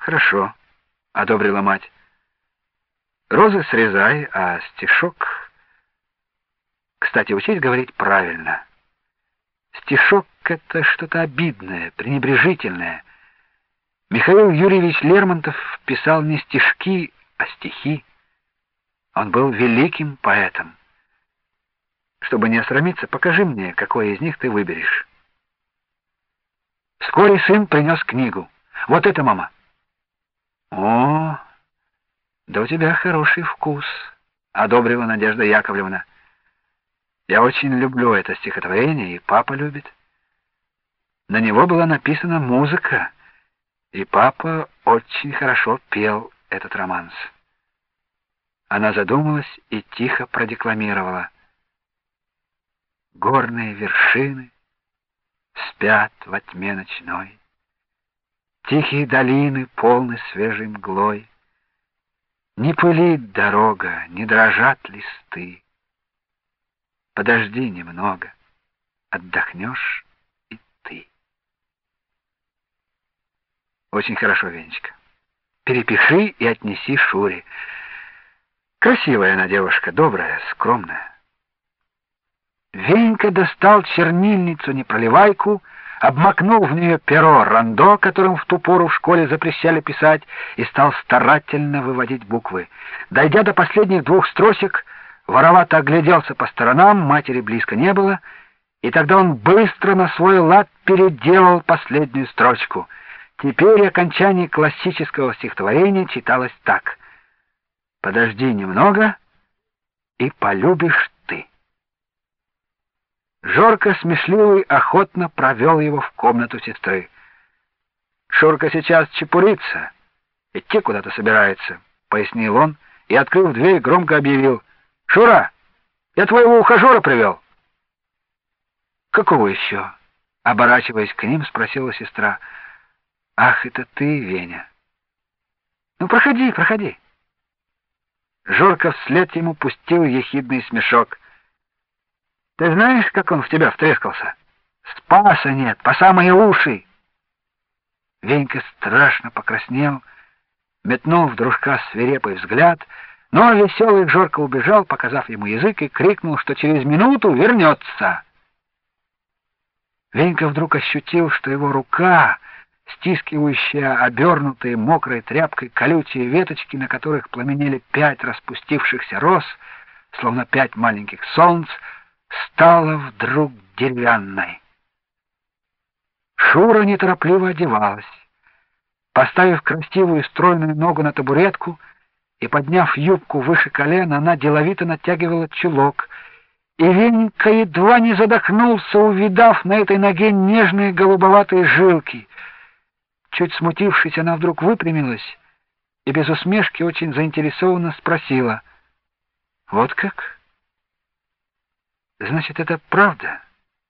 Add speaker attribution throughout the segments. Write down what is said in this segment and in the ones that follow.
Speaker 1: хорошо, — одобрила мать. Розы срезай, а стишок... Кстати, учись говорить правильно. Стишок — это что-то обидное, пренебрежительное. Михаил Юрьевич Лермонтов писал не стишки, а стихи. Он был великим поэтом. Чтобы не осрамиться, покажи мне, какой из них ты выберешь. Вскоре сын принес книгу. Вот это, мама. О, да у тебя хороший вкус, — одобрила Надежда Яковлевна. Я очень люблю это стихотворение, и папа любит. На него была написана музыка, и папа очень хорошо пел этот романс. Она задумалась и тихо продекламировала. Горные вершины спят во тьме ночной, тихие долины полны свежей мглой. Не пылит дорога, не дрожат листы. Подожди немного, отдохнешь и ты. Очень хорошо, Венечка. Перепиши и отнеси Шуре. Красивая она девушка, добрая, скромная. Венька достал чернильницу-непроливайку, обмакнул в нее перо рандо, которым в ту пору в школе запрещали писать, и стал старательно выводить буквы. Дойдя до последних двух строчек, воровато огляделся по сторонам, матери близко не было, и тогда он быстро на свой лад переделал последнюю строчку. Теперь окончание классического стихотворения читалось так: «Подожди немного, и полюбишь ты». Жорко смешливый охотно провел его в комнату сестры. «Шурка сейчас чепурится, идти куда-то собирается», — пояснил он и, открыв дверь, громко объявил: «Шура, я твоего ухажера привел». «Какого еще?» — оборачиваясь к ним, спросила сестра. «Ах, это ты, Веня. Ну, проходи, проходи». Жорка вслед ему пустил ехидный смешок. «Ты знаешь, как он в тебя втрескался? Спаса нет, по самые уши!» Венька страшно покраснел, метнул в дружка свирепый взгляд, но веселый Жорка убежал, показав ему язык, и крикнул, что через минуту вернется. Венька вдруг ощутил, что его рука, стискивающая обернутые мокрой тряпкой колючие веточки, на которых пламенели 5 распустившихся роз, словно 5 маленьких солнц, стала вдруг деревянной. Шура неторопливо одевалась. Поставив красивую стройную ногу на табуретку и подняв юбку выше колена, она деловито натягивала чулок, и Венька едва не задохнулся, увидав на этой ноге нежные голубоватые жилки. Чуть смутившись, она вдруг выпрямилась и без усмешки очень заинтересованно спросила: «Вот как? Значит, это правда?»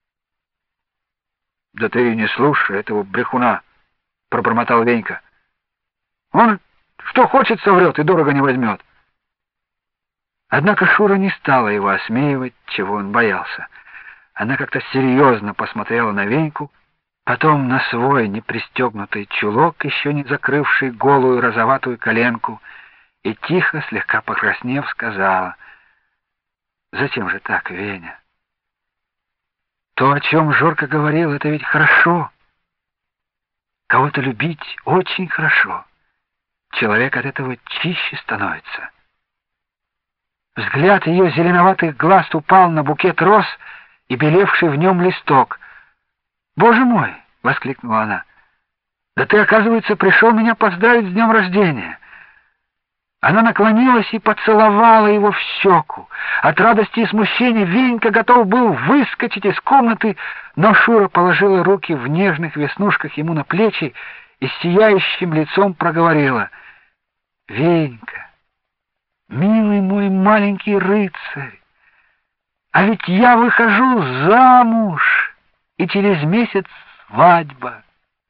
Speaker 1: «Да ты не слушай этого брехуна», — пробормотал Венька. «Он что хочет соврет и дорого не возьмет». Однако Шура не стала его осмеивать, чего он боялся. Она как-то серьезно посмотрела на Веньку, потом на свой непристегнутый чулок, еще не закрывший голую розоватую коленку, и тихо, слегка покраснев, сказала: «Зачем же так, Веня? То, о чем Жорка говорил, это ведь хорошо. Кого-то любить очень хорошо. Человек от этого чище становится». Взгляд ее зеленоватых глаз упал на букет роз и белевший в нем листок. «Боже мой!» — воскликнула она. «Да ты, оказывается, пришел меня поздравить с днем рождения!» Она наклонилась и поцеловала его в щеку. От радости и смущения Венька готов был выскочить из комнаты, но Шура положила руки в нежных веснушках ему на плечи и с сияющим лицом проговорила: «Венька, милый мой маленький рыцарь, а ведь я выхожу замуж, и через месяц свадьба».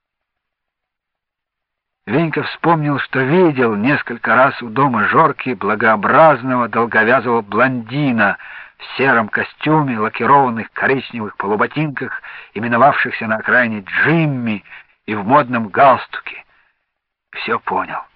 Speaker 1: Венька вспомнил, что видел несколько раз у дома Жорки благообразного долговязого блондина в сером костюме, лакированных коричневых полуботинках, именовавшихся на окраине Джимми, и в модном галстуке. все понял.